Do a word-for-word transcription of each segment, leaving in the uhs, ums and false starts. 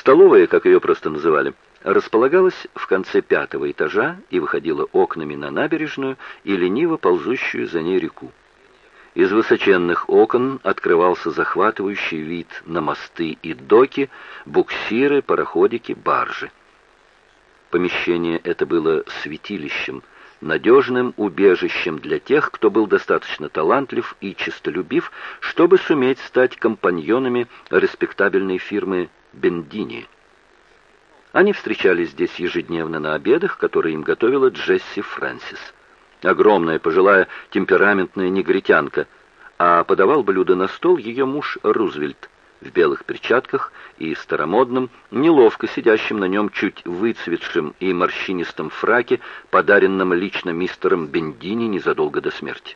Столовая, как ее просто называли, располагалась в конце пятого этажа и выходила окнами на набережную и лениво ползущую за ней реку. Из высоченных окон открывался захватывающий вид на мосты и доки, буксиры, пароходики, баржи. Помещение это было святилищем, надежным убежищем для тех, кто был достаточно талантлив и честолюбив, чтобы суметь стать компаньонами респектабельной фирмы «Бендини». Они встречались здесь ежедневно на обедах, которые им готовила Джесси Фрэнсис. Огромная, пожилая, темпераментная негритянка, а подавал блюдо на стол ее муж Рузвельт в белых перчатках и старомодном, неловко сидящем на нем чуть выцветшем и морщинистом фраке, подаренном лично мистером Бендини незадолго до смерти.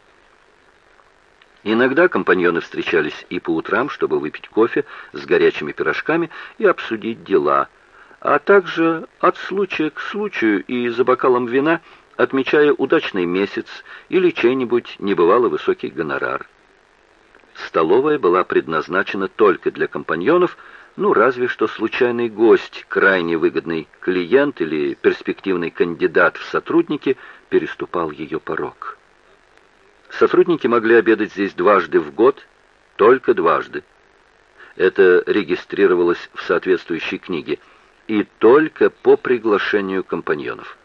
Иногда компаньоны встречались и по утрам, чтобы выпить кофе с горячими пирожками и обсудить дела, а также от случая к случаю и за бокалом вина, отмечая удачный месяц или чей-нибудь небывало высокий гонорар. Столовая была предназначена только для компаньонов, ну, разве что случайный гость, крайне выгодный клиент или перспективный кандидат в сотрудники переступал ее порог. Сотрудники могли обедать здесь дважды в год, только дважды. Это регистрировалось в соответствующей книге, и только по приглашению компаньонов.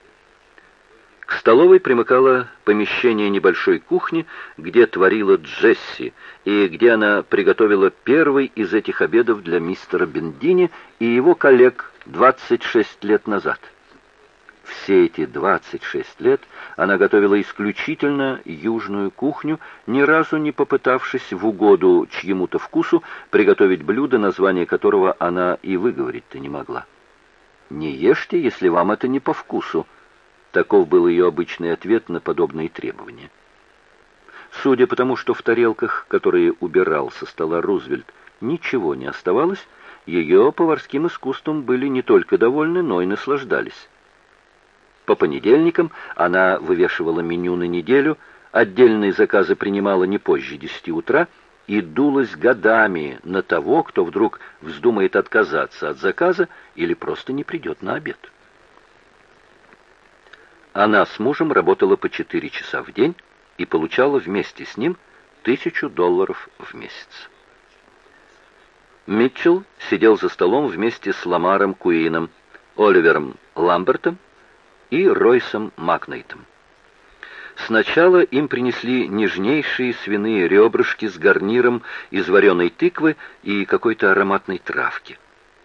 К столовой примыкало помещение небольшой кухни, где творила Джесси, и где она приготовила первый из этих обедов для мистера Бендини и его коллег двадцать шесть лет назад. Все эти двадцать шесть лет она готовила исключительно южную кухню, ни разу не попытавшись в угоду чьему-то вкусу приготовить блюдо, название которого она и выговорить-то не могла. «Не ешьте, если вам это не по вкусу». Таков был ее обычный ответ на подобные требования. Судя по тому, что в тарелках, которые убирал со стола Рузвельт, ничего не оставалось, ее поварским искусством были не только довольны, но и наслаждались. По понедельникам она вывешивала меню на неделю, отдельные заказы принимала не позже десяти утра и дулась годами на того, кто вдруг вздумает отказаться от заказа или просто не придет на обед. Она с мужем работала по четыре часа в день и получала вместе с ним тысячу долларов в месяц. Митчелл сидел за столом вместе с Ламаром Куином, Оливером Ламбертом и Ройсом Макнейтом. Сначала им принесли нежнейшие свиные ребрышки с гарниром из вареной тыквы и какой-то ароматной травки.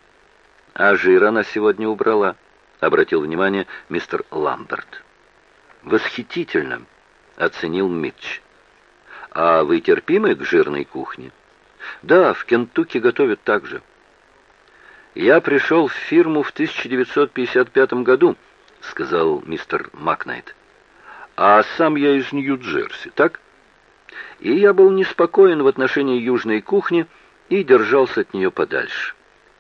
«А жир она сегодня убрала», — обратил внимание мистер Ламберт. «Восхитительно», — оценил Митч. «А вы терпимы к жирной кухне?» «Да, в Кентукки готовят так же». «Я пришел в фирму в тысяча девятьсот пятьдесят пятом году», — сказал мистер Макнайт. «А сам я из Нью-Джерси, так? И я был неспокоен в отношении южной кухни и держался от нее подальше.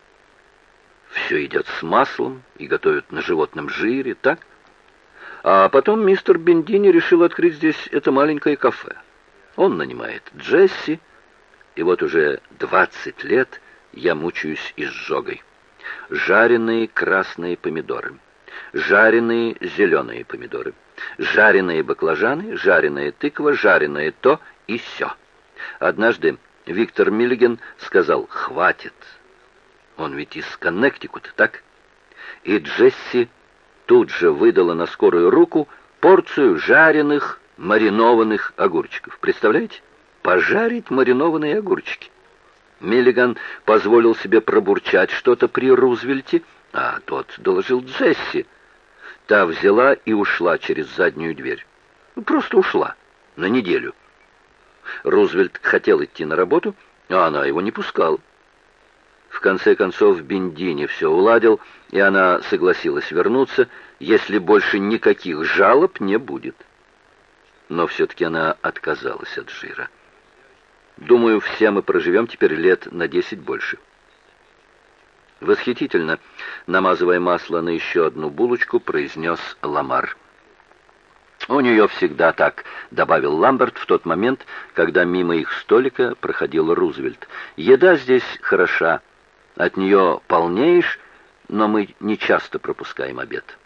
Все едят с маслом и готовят на животном жире, так? А потом мистер Бендини решил открыть здесь это маленькое кафе. Он нанимает Джесси, и вот уже двадцать лет я мучаюсь изжогой. Жареные красные помидоры, жареные зеленые помидоры, жареные баклажаны, жареная тыква, жареное то и сё. Однажды Виктор Миллиген сказал: «Хватит». Он ведь из Коннектикута, так? И Джесси тут же выдала на скорую руку порцию жареных маринованных огурчиков. Представляете? Пожарить маринованные огурчики. Миллиган позволил себе пробурчать что-то при Рузвельте, а тот доложил Джесси. Та взяла и ушла через заднюю дверь. Просто ушла. На неделю. Рузвельт хотел идти на работу, а она его не пускала. В конце концов Бендини все уладил, и она согласилась вернуться, если больше никаких жалоб не будет. Но все-таки она отказалась от жира. Думаю, все мы проживем теперь лет на десять больше. Восхитительно, намазывая масло на еще одну булочку, произнес Ламар. «У нее всегда так», — добавил Ламберт в тот момент, когда мимо их столика проходил Рузвельт. «Еда здесь хороша, От нее полнеешь, но мы не часто пропускаем обед».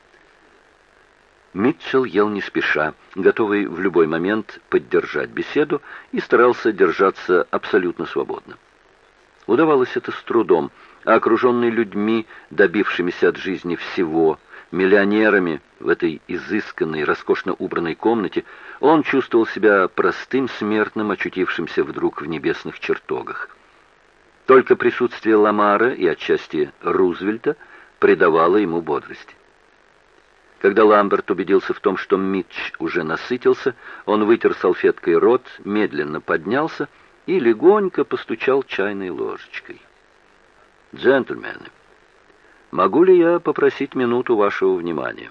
Митчелл ел не спеша, готовый в любой момент поддержать беседу, и старался держаться абсолютно свободно. Удавалось это с трудом, а окруженный людьми, добившимися от жизни всего, миллионерами в этой изысканной, роскошно убранной комнате, он чувствовал себя простым смертным, очутившимся вдруг в небесных чертогах. Только присутствие Ламара и отчасти Рузвельта придавало ему бодрости. Когда Ламберт убедился в том, что Митч уже насытился, он вытер салфеткой рот, медленно поднялся и легонько постучал чайной ложечкой. «Джентльмены, могу ли я попросить минуту вашего внимания?»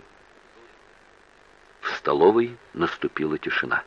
В столовой наступила тишина.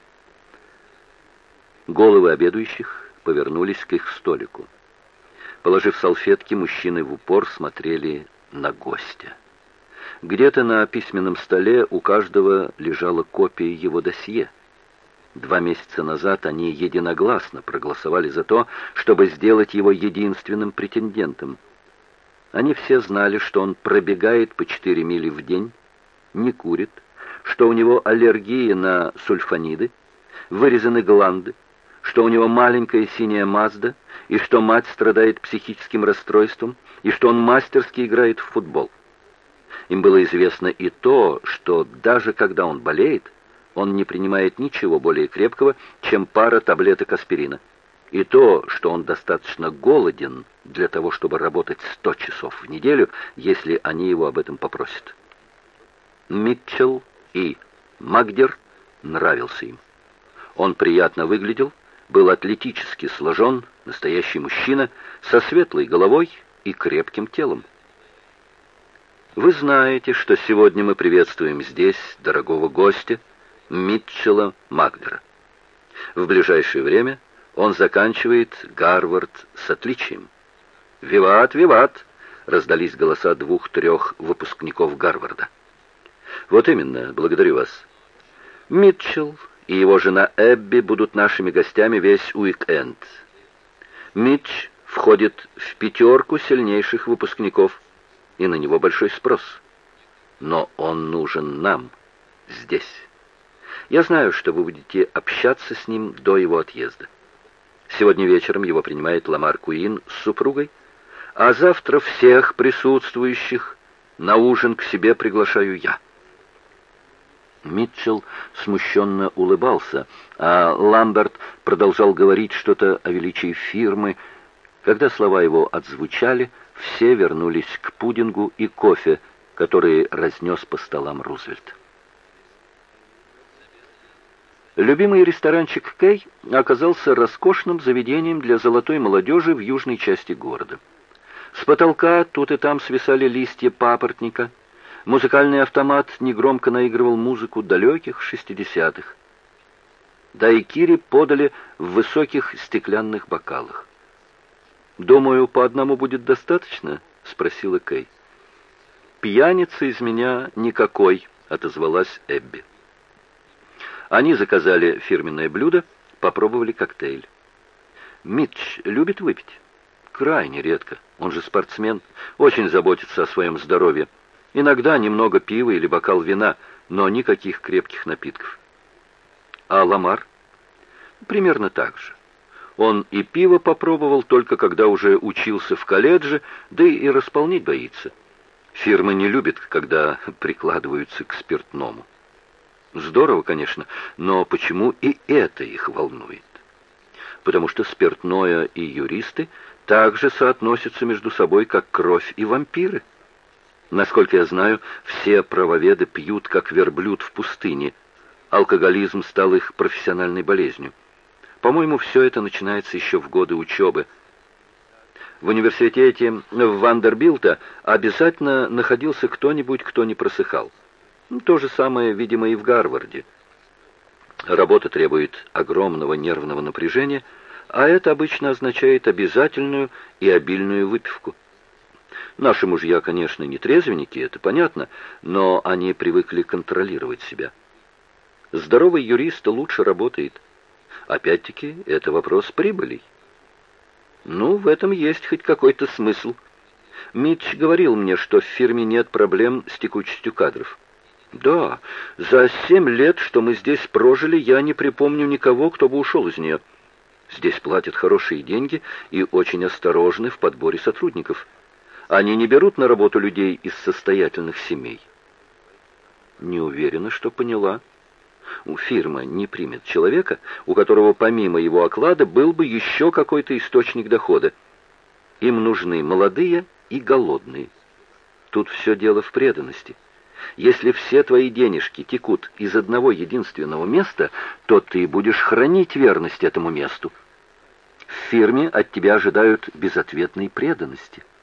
Головы обедающих повернулись к их столику. Положив салфетки, мужчины в упор смотрели на гостя. Где-то на письменном столе у каждого лежала копия его досье. Два месяца назад они единогласно проголосовали за то, чтобы сделать его единственным претендентом. Они все знали, что он пробегает по четыре мили в день, не курит, что у него аллергия на сульфаниды, вырезаны гланды, что у него маленькая синяя Мазда, и что мать страдает психическим расстройством, и что он мастерски играет в футбол. Им было известно и то, что даже когда он болеет, он не принимает ничего более крепкого, чем пара таблеток аспирина. И то, что он достаточно голоден для того, чтобы работать сто часов в неделю, если они его об этом попросят. Митчелл и Магдер нравился им. Он приятно выглядел, был атлетически сложен, настоящий мужчина, со светлой головой и крепким телом. Вы знаете, что сегодня мы приветствуем здесь дорогого гостя, Митчелла Магдера. В ближайшее время он заканчивает Гарвард с отличием. «Виват, виват!» — раздались голоса двух-трех выпускников Гарварда. «Вот именно, благодарю вас. Митчелл и его жена Эбби будут нашими гостями весь уик-энд. Митч входит в пятерку сильнейших выпускников, и на него большой спрос. Но он нужен нам здесь. Я знаю, что вы будете общаться с ним до его отъезда. Сегодня вечером его принимает Ламар Куин с супругой, а завтра всех присутствующих на ужин к себе приглашаю я». Митчелл смущенно улыбался, а Ламберт продолжал говорить что-то о величии фирмы. Когда слова его отзвучали, все вернулись к пудингу и кофе, который разнес по столам Рузвельт. Любимый ресторанчик Кэй оказался роскошным заведением для золотой молодежи в южной части города. С потолка тут и там свисали листья папоротника. Музыкальный автомат негромко наигрывал музыку далеких шестидесятых. Дайкири подали в высоких стеклянных бокалах. «Думаю, по одному будет достаточно?» — спросила Кэй. «Пьяница из меня никакой», — отозвалась Эбби. Они заказали фирменное блюдо, попробовали коктейль. «Митч любит выпить?» «Крайне редко. Он же спортсмен, очень заботится о своем здоровье. Иногда немного пива или бокал вина, но никаких крепких напитков». «А Ламар?» «Примерно так же. Он и пиво попробовал только когда уже учился в колледже, да и располнить боится. Фирма не любит, когда прикладываются к спиртному». «Здорово, конечно, но почему и это их волнует?» «Потому что спиртное и юристы также соотносятся между собой, как кровь и вампиры. Насколько я знаю, все правоведы пьют, как верблюд в пустыне. Алкоголизм стал их профессиональной болезнью. По-моему, все это начинается еще в годы учебы. В университете в Вандербилта обязательно находился кто-нибудь, кто не просыхал. То же самое, видимо, и в Гарварде. Работа требует огромного нервного напряжения, а это обычно означает обязательную и обильную выпивку. Наши мужья, конечно, не трезвенники, это понятно, но они привыкли контролировать себя. Здоровый юрист лучше работает. Опять-таки, это вопрос прибылей. Ну, в этом есть хоть какой-то смысл. Митч говорил мне, что в фирме нет проблем с текучестью кадров. Да, за семь лет, что мы здесь прожили, я не припомню никого, кто бы ушел из нее. Здесь платят хорошие деньги и очень осторожны в подборе сотрудников. Они не берут на работу людей из состоятельных семей. Не уверена, что поняла. Фирма не примет человека, у которого помимо его оклада был бы еще какой-то источник дохода. Им нужны молодые и голодные. Тут все дело в преданности. Если все твои денежки текут из одного единственного места, то ты будешь хранить верность этому месту. В фирме от тебя ожидают безответной преданности.